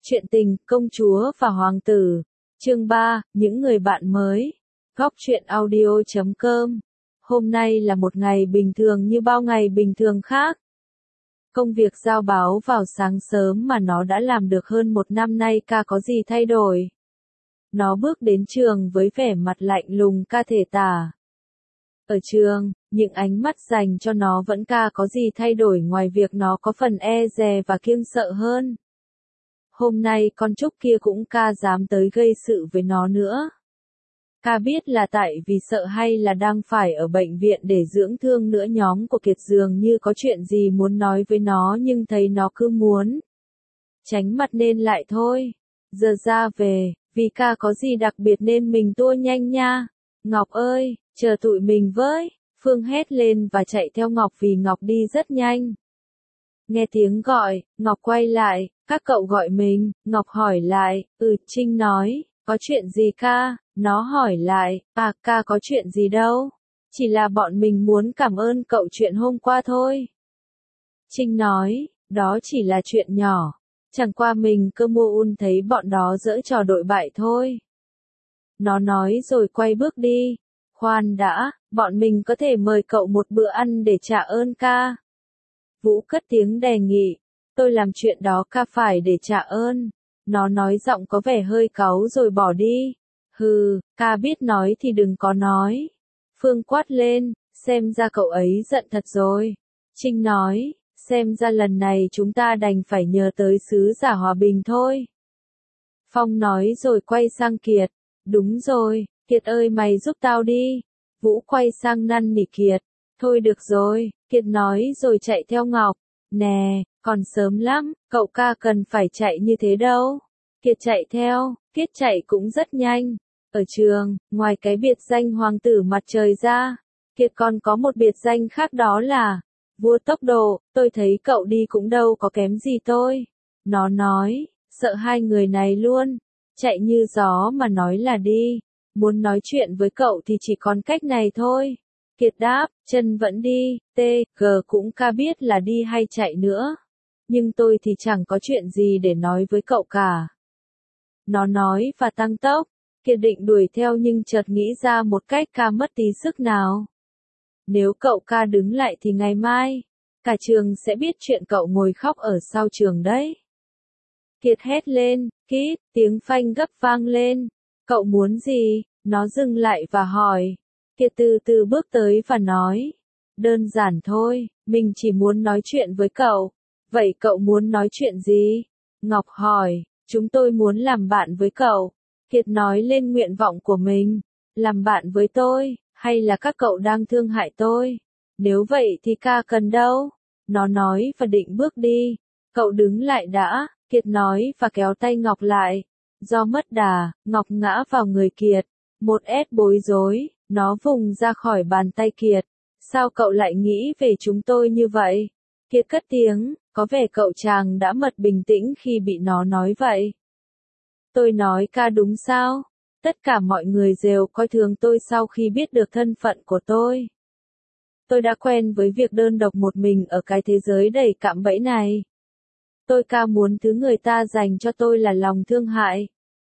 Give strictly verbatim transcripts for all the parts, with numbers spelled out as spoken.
Chuyện tình, công chúa và hoàng tử. Chương ba, những người bạn mới. Góc truyện audio chấm com. Hôm nay là một ngày bình thường như bao ngày bình thường khác. Công việc giao báo vào sáng sớm mà nó đã làm được hơn một năm nay, ca có gì thay đổi? Nó bước đến trường với vẻ mặt lạnh lùng ca thể tả. Ở trường, những ánh mắt dành cho nó vẫn ca có gì thay đổi ngoài việc nó có phần e dè và kiêng sợ hơn. Hôm nay con Trúc kia cũng ca dám tới gây sự với nó nữa. Ca biết là tại vì sợ hay là đang phải ở bệnh viện để dưỡng thương nữa, nhóm của Kiệt dường như có chuyện gì muốn nói với nó nhưng thấy nó cứ muốn tránh mặt nên lại thôi. Giờ ra về, vì ca có gì đặc biệt nên mình tua nhanh nha. Ngọc ơi, chờ tụi mình với. Phương hét lên và chạy theo Ngọc vì Ngọc đi rất nhanh. Nghe tiếng gọi, Ngọc quay lại, các cậu gọi mình, Ngọc hỏi lại, ừ, Trinh nói, có chuyện gì ca? Nó hỏi lại, à, ca có chuyện gì đâu, chỉ là bọn mình muốn cảm ơn cậu chuyện hôm qua thôi. Trinh nói, đó chỉ là chuyện nhỏ, chẳng qua mình cơ mua un thấy bọn đó giở trò đội bại thôi. Nó nói rồi quay bước đi, khoan đã, bọn mình có thể mời cậu một bữa ăn để trả ơn ca. Vũ cất tiếng đề nghị, tôi làm chuyện đó ca phải để trả ơn. Nó nói giọng có vẻ hơi cáu rồi bỏ đi. Hừ, ca biết nói thì đừng có nói. Phương quát lên, xem ra cậu ấy giận thật rồi. Trinh nói, xem ra lần này chúng ta đành phải nhờ tới sứ giả hòa bình thôi. Phong nói rồi quay sang Kiệt, đúng rồi, Kiệt ơi mày giúp tao đi. Vũ quay sang năn nỉ Kiệt, thôi được rồi, Kiệt nói rồi chạy theo Ngọc. Nè, còn sớm lắm, cậu ca cần phải chạy như thế đâu. Kiệt chạy theo, Kiệt chạy cũng rất nhanh. Ở trường, ngoài cái biệt danh hoàng tử mặt trời ra, Kiệt còn có một biệt danh khác, đó là vua tốc độ. Tôi thấy cậu đi cũng đâu có kém gì tôi. Nó nói, sợ hai người này luôn. Chạy như gió mà nói là đi. Muốn nói chuyện với cậu thì chỉ còn cách này thôi. Kiệt đáp, chân vẫn đi, T, G cũng ca biết là đi hay chạy nữa. Nhưng tôi thì chẳng có chuyện gì để nói với cậu cả. Nó nói và tăng tốc. Kiệt định đuổi theo nhưng chợt nghĩ ra một cách ca mất tí sức nào. Nếu cậu ca đứng lại thì ngày mai, cả trường sẽ biết chuyện cậu ngồi khóc ở sau trường đấy. Kiệt hét lên, kít, tiếng phanh gấp vang lên. Cậu muốn gì? Nó dừng lại và hỏi. Kiệt từ từ bước tới và nói. Đơn giản thôi, mình chỉ muốn nói chuyện với cậu. Vậy cậu muốn nói chuyện gì? Ngọc hỏi. Chúng tôi muốn làm bạn với cậu. Kiệt nói lên nguyện vọng của mình. Làm bạn với tôi, hay là các cậu đang thương hại tôi? Nếu vậy thì ca cần đâu? Nó nói và định bước đi. Cậu đứng lại đã, Kiệt nói và kéo tay Ngọc lại. Do mất đà, Ngọc ngã vào người Kiệt. Một ét bối rối, nó vùng ra khỏi bàn tay Kiệt. Sao cậu lại nghĩ về chúng tôi như vậy? Kiệt cất tiếng, có vẻ cậu chàng đã mất bình tĩnh khi bị nó nói vậy. Tôi nói ca đúng sao? Tất cả mọi người đều coi thường tôi sau khi biết được thân phận của tôi. Tôi đã quen với việc đơn độc một mình ở cái thế giới đầy cạm bẫy này. Tôi ca muốn thứ người ta dành cho tôi là lòng thương hại.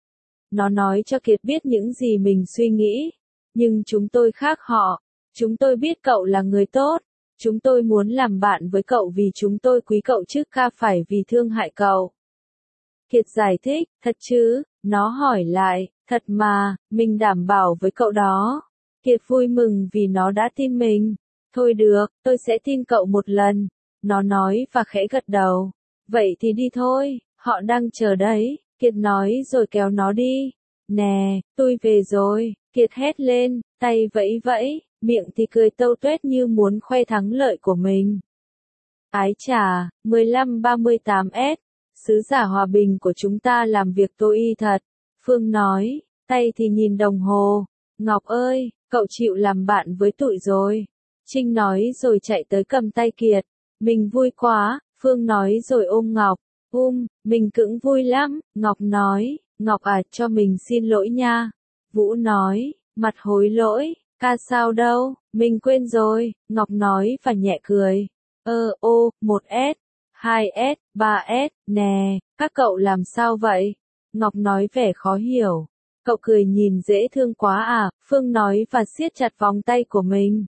Nó nói cho Kiệt biết những gì mình suy nghĩ. Nhưng chúng tôi khác họ. Chúng tôi biết cậu là người tốt. Chúng tôi muốn làm bạn với cậu vì chúng tôi quý cậu chứ ca phải vì thương hại cậu. Kiệt giải thích, thật chứ? Nó hỏi lại, thật mà, mình đảm bảo với cậu đó. Kiệt vui mừng vì nó đã tin mình. Thôi được, tôi sẽ tin cậu một lần. Nó nói và khẽ gật đầu. Vậy thì đi thôi, họ đang chờ đấy. Kiệt nói rồi kéo nó đi. Nè, tôi về rồi. Kiệt hét lên, tay vẫy vẫy, miệng thì cười tâu tuét như muốn khoe thắng lợi của mình. Ái chà, mười lăm ba mươi tám S, sứ giả hòa bình của chúng ta làm việc tối y thật. Phương nói, tay thì nhìn đồng hồ. Ngọc ơi, cậu chịu làm bạn với tụi rồi. Trinh nói rồi chạy tới cầm tay Kiệt. Mình vui quá, Phương nói rồi ôm Ngọc. Um, mình cũng vui lắm, Ngọc nói. Ngọc à, cho mình xin lỗi nha. Vũ nói, mặt hối lỗi, ca sao đâu, mình quên rồi. Ngọc nói và nhẹ cười. Ơ, ô, một S, hai S, ba S, nè, Các cậu làm sao vậy? Ngọc nói vẻ khó hiểu. Cậu cười nhìn dễ thương quá à, Phương nói và siết chặt vòng tay của mình.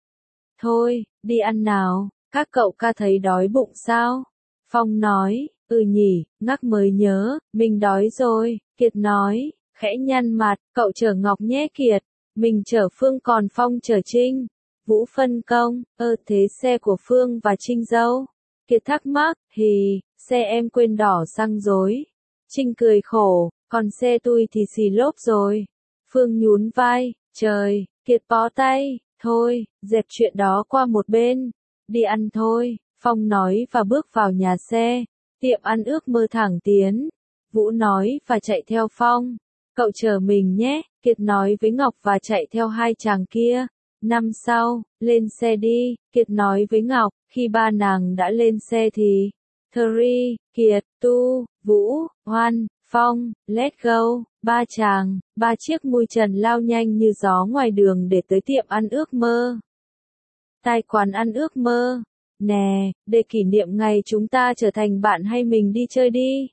Thôi, đi ăn nào, các cậu ca thấy đói bụng sao? Phong nói, ừ nhỉ, Ngắc mới nhớ, mình đói rồi, Kiệt nói, khẽ nhăn mặt, cậu chở Ngọc nhé Kiệt, mình chở Phương còn Phong chở Trinh. Vũ phân công, ơ thế xe của Phương và Trinh dâu? Kiệt thắc mắc, hì, xe em quên đỏ xăng rồi. Trinh cười khổ, còn xe tôi thì xì lốp rồi. Phương nhún vai, trời, Kiệt bó tay, thôi, dẹp chuyện đó qua một bên. Đi ăn thôi, Phong nói và bước vào nhà xe. Tiệm ăn ước mơ thẳng tiến. Vũ nói và chạy theo Phong. Cậu chờ mình nhé, Kiệt nói với Ngọc và chạy theo hai chàng kia. Năm sau, lên xe đi, Kiệt nói với Ngọc, khi ba nàng đã lên xe thì, Three, Kiệt, Tu, Vũ, Hoan, Phong, Let Go, ba chàng, ba chiếc mui trần lao nhanh như gió ngoài đường để tới tiệm ăn ước mơ. Tai quán ăn ước mơ. Nè, để kỷ niệm ngày chúng ta trở thành bạn hay mình đi chơi đi.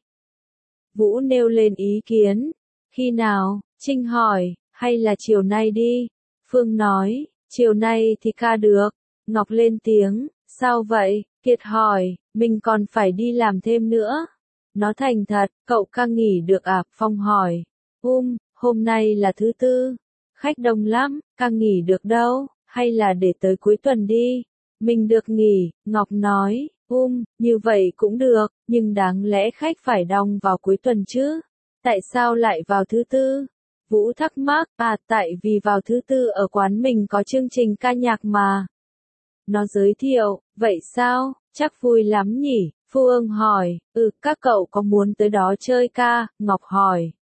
Vũ nêu lên ý kiến. Khi nào? Trinh hỏi, hay là chiều nay đi? Phương nói, chiều nay thì ca được. Ngọc lên tiếng, sao vậy? Kiệt hỏi, mình còn phải đi làm thêm nữa. Nó thành thật, cậu ca nghỉ được à? Phong hỏi. Um, hôm nay là thứ tư. Khách đông lắm, ca nghỉ được đâu, hay là để tới cuối tuần đi. Mình được nghỉ, Ngọc nói. Um, như vậy cũng được, nhưng đáng lẽ khách phải đong vào cuối tuần chứ. Tại sao lại vào thứ tư? Vũ thắc mắc, à tại vì vào thứ tư ở quán mình có chương trình ca nhạc mà. Nó giới thiệu, vậy sao, chắc vui lắm nhỉ? Phương hỏi, ừ, các cậu có muốn tới đó chơi ca? Ngọc hỏi.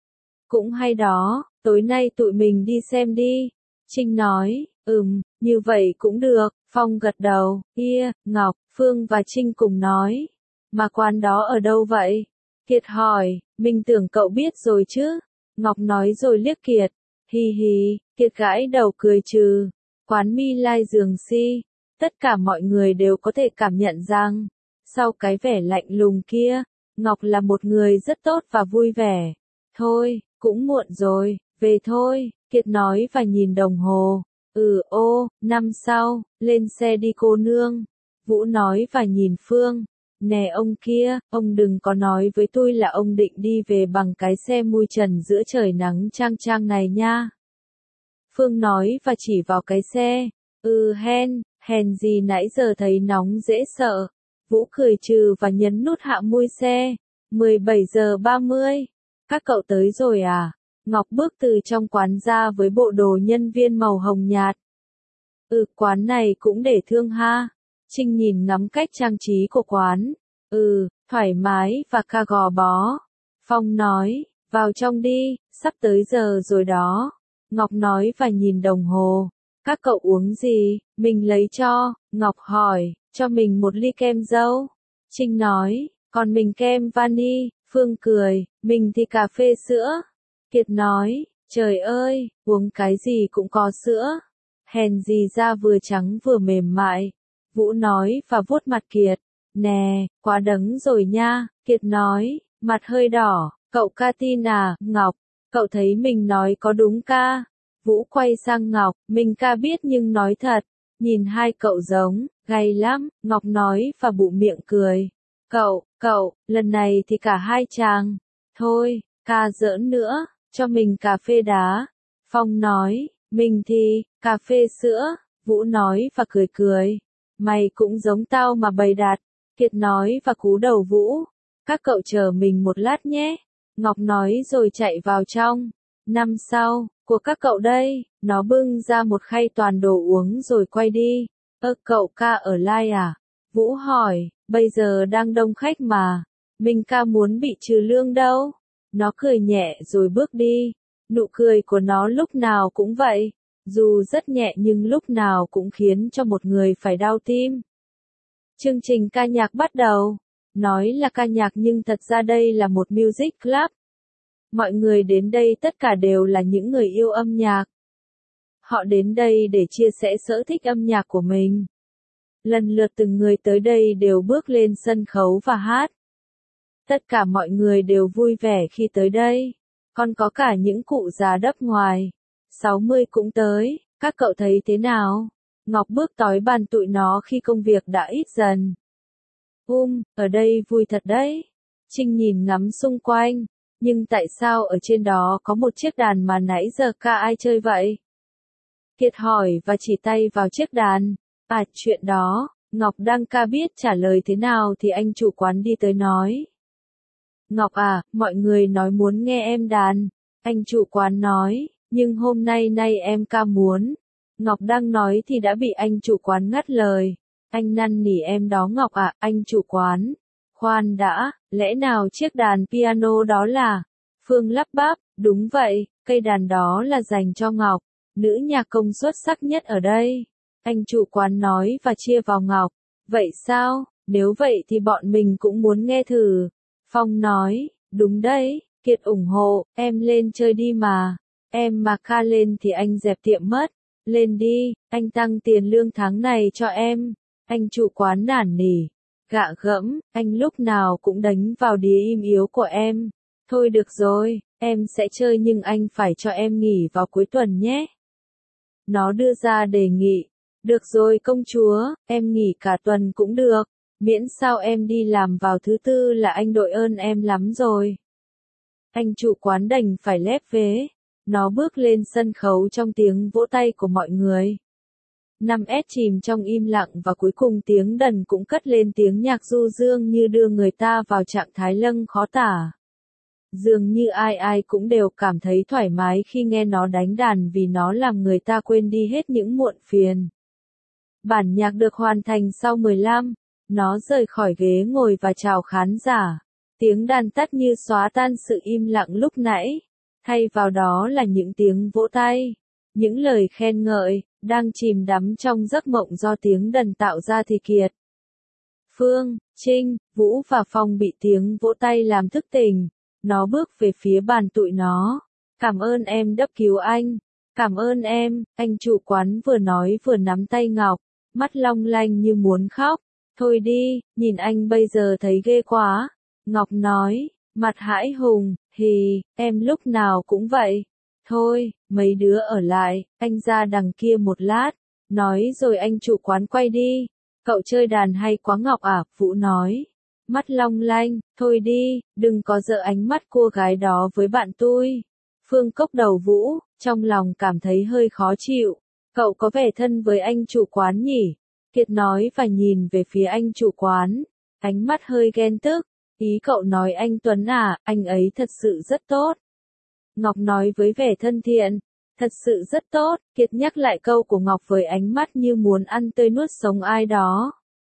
Cũng hay đó, tối nay tụi mình đi xem đi. Trinh nói, ừm, như vậy cũng được. Phong gật đầu, kia, Ngọc, Phương và Trinh cùng nói. Mà quán đó ở đâu vậy? Kiệt hỏi, mình tưởng cậu biết rồi chứ. Ngọc nói rồi liếc Kiệt. Hi hi, Kiệt gãi đầu cười trừ. Quán Mi Lai Giường Si. Tất cả mọi người đều có thể cảm nhận rằng, sau cái vẻ lạnh lùng kia, Ngọc là một người rất tốt và vui vẻ. Thôi, cũng muộn rồi, về thôi, Kiệt nói và nhìn đồng hồ. Ừ ô, năm sau, lên xe đi cô nương. Vũ nói và nhìn Phương. Nè ông kia, ông đừng có nói với tôi là ông định đi về bằng cái xe mui trần giữa trời nắng chang chang này nha. Phương nói và chỉ vào cái xe. Ừ hen, hèn gì nãy giờ thấy nóng dễ sợ. Vũ cười trừ và nhấn nút hạ mui xe. mười bảy giờ ba mươi. Các cậu tới rồi à? Ngọc bước từ trong quán ra với bộ đồ nhân viên màu hồng nhạt. Ừ, quán này cũng để thương ha. Trinh nhìn ngắm cách trang trí của quán. Ừ, thoải mái và ca gò bó. Phong nói, vào trong đi, sắp tới giờ rồi đó. Ngọc nói và nhìn đồng hồ. Các cậu uống gì? Mình lấy cho. Ngọc hỏi, cho mình một ly kem dâu. Trinh nói, còn mình kem vani. Phương cười, mình thì cà phê sữa. Kiệt nói, trời ơi, uống cái gì cũng có sữa. Hèn gì da vừa trắng vừa mềm mại. Vũ nói và vuốt mặt Kiệt. Nè, quá đắng rồi nha. Kiệt nói, mặt hơi đỏ. Cậu ca tin à? Ngọc, cậu thấy mình nói có đúng ca? Vũ quay sang Ngọc, mình ca biết nhưng nói thật. Nhìn hai cậu giống, gay lắm. Ngọc nói và bụng miệng cười. Cậu, cậu, lần này thì cả hai chàng. Thôi, ca giỡn nữa, cho mình cà phê đá. Phong nói, mình thì, cà phê sữa. Vũ nói và cười cười. Mày cũng giống tao mà bày đặt. Kiệt nói và cú đầu Vũ. Các cậu chờ mình một lát nhé. Ngọc nói rồi chạy vào trong. Năm sau, của các cậu đây. Nó bưng ra một khay toàn đồ uống rồi quay đi. Ơ cậu ca ở lai à? Vũ hỏi, bây giờ đang đông khách mà. Mình ca muốn bị trừ lương đâu. Nó cười nhẹ rồi bước đi. Nụ cười của nó lúc nào cũng vậy. Dù rất nhẹ nhưng lúc nào cũng khiến cho một người phải đau tim. Chương trình ca nhạc bắt đầu. Nói là ca nhạc nhưng thật ra đây là một music club. Mọi người đến đây tất cả đều là những người yêu âm nhạc. Họ đến đây để chia sẻ sở thích âm nhạc của mình. Lần lượt từng người tới đây đều bước lên sân khấu và hát. Tất cả mọi người đều vui vẻ khi tới đây. Còn có cả những cụ già đấp ngoài. sáu mươi cũng tới, các cậu thấy thế nào? Ngọc bước tới bàn tụi nó khi công việc đã ít dần. Um, ở đây vui thật đấy. Trinh nhìn ngắm xung quanh. Nhưng tại sao ở trên đó có một chiếc đàn mà nãy giờ ca ai chơi vậy? Kiệt hỏi và chỉ tay vào chiếc đàn. À, chuyện đó, Ngọc đang ca biết trả lời thế nào thì anh chủ quán đi tới nói. Ngọc à, mọi người nói muốn nghe em đàn. Anh chủ quán nói, nhưng hôm nay nay em ca muốn. Ngọc đang nói thì đã bị anh chủ quán ngắt lời. Anh năn nỉ em đó Ngọc à, anh chủ quán. Khoan đã, lẽ nào chiếc đàn piano đó là? Phương lắp bắp, đúng vậy, cây đàn đó là dành cho Ngọc, nữ nhạc công xuất sắc nhất ở đây. Anh chủ quán nói và chia vào Ngọc. Vậy sao, nếu vậy thì bọn mình cũng muốn nghe thử. Phong nói, đúng đấy, Kiệt ủng hộ, em lên chơi đi mà. Em mà ca lên thì anh dẹp tiệm mất. Lên đi, anh tăng tiền lương tháng này cho em. Anh chủ quán nản nỉ. Gạ gẫm, anh lúc nào cũng đánh vào đĩa im yếu của em. Thôi được rồi, em sẽ chơi nhưng anh phải cho em nghỉ vào cuối tuần nhé. Nó đưa ra đề nghị. Được rồi công chúa, em nghỉ cả tuần cũng được. Miễn sao em đi làm vào thứ tư là anh đội ơn em lắm rồi. Anh chủ quán đành phải lép vế. Nó bước lên sân khấu trong tiếng vỗ tay của mọi người. năm S chìm trong im lặng và cuối cùng tiếng đần cũng cất lên tiếng nhạc du dương như đưa người ta vào trạng thái lâng khó tả. Dường như ai ai cũng đều cảm thấy thoải mái khi nghe nó đánh đàn vì nó làm người ta quên đi hết những muộn phiền. Bản nhạc được hoàn thành sau mười lăm. Nó rời khỏi ghế ngồi và chào khán giả. Tiếng đàn tắt như xóa tan sự im lặng lúc nãy. Thay vào đó là những tiếng vỗ tay. Những lời khen ngợi, đang chìm đắm trong giấc mộng do tiếng đàn tạo ra thì Kiệt. Phương, Trinh, Vũ và Phong bị tiếng vỗ tay làm thức tỉnh. Nó bước về phía bàn tụi nó. Cảm ơn em đắp cứu anh. Cảm ơn em, anh chủ quán vừa nói vừa nắm tay Ngọc. Mắt long lanh như muốn khóc. Thôi đi, nhìn anh bây giờ thấy ghê quá. Ngọc nói, mặt hãi hùng, hì, em lúc nào cũng vậy. Thôi, mấy đứa ở lại, anh ra đằng kia một lát. Nói rồi anh chủ quán quay đi. Cậu chơi đàn hay quá Ngọc à, Vũ nói. Mắt long lanh, thôi đi, đừng có dợ ánh mắt cô gái đó với bạn tôi. Phương cốc đầu Vũ, trong lòng cảm thấy hơi khó chịu. Cậu có vẻ thân với anh chủ quán nhỉ? Kiệt nói và nhìn về phía anh chủ quán. Ánh mắt hơi ghen tức. Ý cậu nói anh Tuấn à, anh ấy thật sự rất tốt. Ngọc nói với vẻ thân thiện. Thật sự rất tốt, Kiệt nhắc lại câu của Ngọc với ánh mắt như muốn ăn tươi nuốt sống ai đó.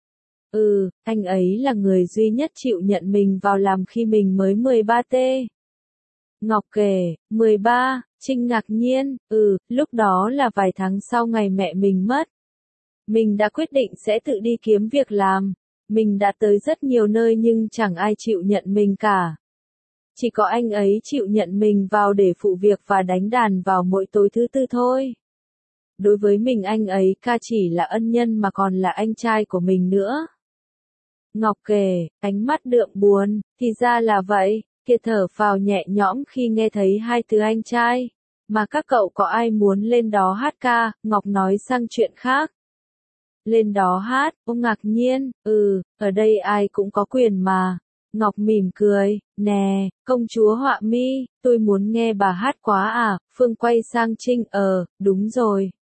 Ừ, anh ấy là người duy nhất chịu nhận mình vào làm khi mình mới mười ba tê. Ngọc kể, mười ba, Trinh ngạc nhiên, ừ, lúc đó là vài tháng sau ngày mẹ mình mất. Mình đã quyết định sẽ tự đi kiếm việc làm. Mình đã tới rất nhiều nơi nhưng chẳng ai chịu nhận mình cả. Chỉ có anh ấy chịu nhận mình vào để phụ việc và đánh đàn vào mỗi tối thứ tư thôi. Đối với mình anh ấy ca chỉ là ân nhân mà còn là anh trai của mình nữa. Ngọc kể, ánh mắt đượm buồn, thì ra là vậy. Kiệt thở phào nhẹ nhõm khi nghe thấy hai từ anh trai. Mà các cậu có ai muốn lên đó hát ca? Ngọc nói sang chuyện khác. Lên đó hát, ông ngạc nhiên, ừ, ở đây ai cũng có quyền mà. Ngọc mỉm cười, nè, công chúa Họa Mi, tôi muốn nghe bà hát quá à, Phương quay sang Trinh, ờ, đúng rồi.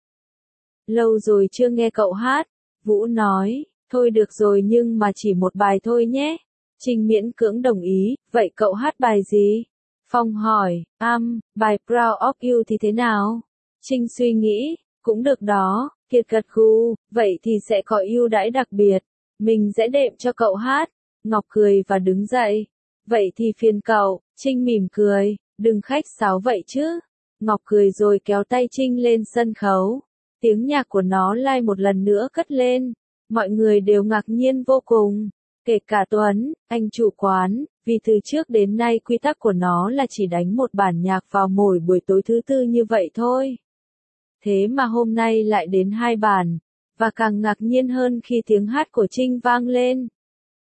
Lâu rồi chưa nghe cậu hát, Vũ nói, thôi được rồi nhưng mà chỉ một bài thôi nhé. Trinh miễn cưỡng đồng ý, vậy cậu hát bài gì? Phong hỏi, am, bài Proud of You thì thế nào? Trinh suy nghĩ, cũng được đó. Kiệt gật gù, vậy thì sẽ có ưu đãi đặc biệt. Mình sẽ đệm cho cậu hát. Ngọc cười và đứng dậy. Vậy thì phiền cậu. Trinh mỉm cười, đừng khách sáo vậy chứ. Ngọc cười rồi kéo tay Trinh lên sân khấu. Tiếng nhạc của nó lại một lần nữa cất lên. Mọi người đều ngạc nhiên vô cùng. Kể cả Tuấn, anh chủ quán, vì từ trước đến nay quy tắc của nó là chỉ đánh một bản nhạc vào mỗi buổi tối thứ tư như vậy thôi. Thế mà hôm nay lại đến hai bản, và càng ngạc nhiên hơn khi tiếng hát của Trinh vang lên.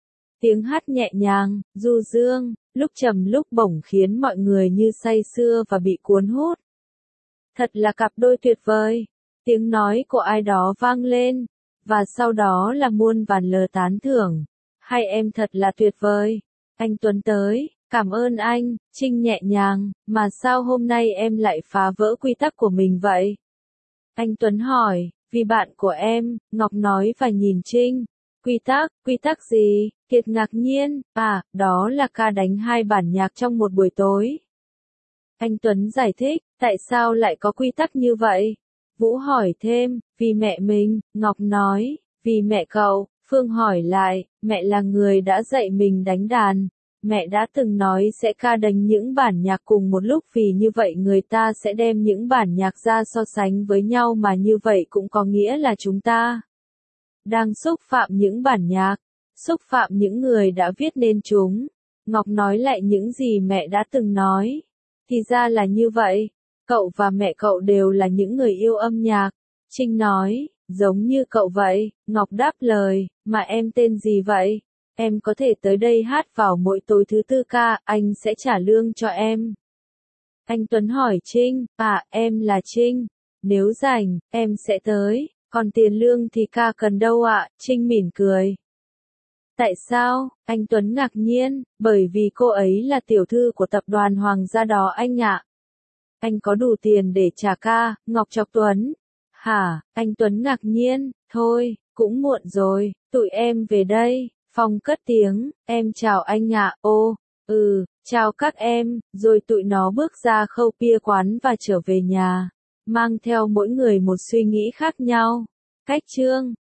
Tiếng hát nhẹ nhàng, du dương, lúc trầm lúc bổng khiến mọi người như say sưa và bị cuốn hút. Thật là cặp đôi tuyệt vời. Tiếng nói của ai đó vang lên, và sau đó là muôn vàn lời tán thưởng. Hai em thật là tuyệt vời. Anh Tuấn tới, cảm ơn anh, Trinh nhẹ nhàng, mà sao hôm nay em lại phá vỡ quy tắc của mình vậy? Anh Tuấn hỏi, vì bạn của em, Ngọc nói và nhìn Trinh. Quy tắc, quy tắc gì? Kiệt ngạc nhiên, à, đó là ca đánh hai bản nhạc trong một buổi tối. Anh Tuấn giải thích, tại sao lại có quy tắc như vậy? Vũ hỏi thêm, vì mẹ mình, Ngọc nói, vì mẹ cậu. Phương hỏi lại, mẹ là người đã dạy mình đánh đàn. Mẹ đã từng nói sẽ ca đánh những bản nhạc cùng một lúc vì như vậy người ta sẽ đem những bản nhạc ra so sánh với nhau mà như vậy cũng có nghĩa là chúng ta đang xúc phạm những bản nhạc, xúc phạm những người đã viết nên chúng. Ngọc nói lại những gì mẹ đã từng nói. Thì ra là như vậy, cậu và mẹ cậu đều là những người yêu âm nhạc. Trinh nói, giống như cậu vậy. Ngọc đáp lời, mà em tên gì vậy? Em có thể tới đây hát vào mỗi tối thứ tư ca, anh sẽ trả lương cho em. Anh Tuấn hỏi Trinh, à, em là Trinh. Nếu rảnh, em sẽ tới, còn tiền lương thì ca cần đâu ạ? Trinh mỉm cười. Tại sao? Anh Tuấn ngạc nhiên, bởi vì cô ấy là tiểu thư của tập đoàn Hoàng gia đó anh ạ. Anh có đủ tiền để trả ca, Ngọc chọc Tuấn. Hả? Anh Tuấn ngạc nhiên, thôi, cũng muộn rồi, tụi em về đây. Phong cất tiếng, em chào anh ạ, ô, ừ, chào các em, rồi tụi nó bước ra khâu bia quán và trở về nhà, mang theo mỗi người một suy nghĩ khác nhau. Cách chương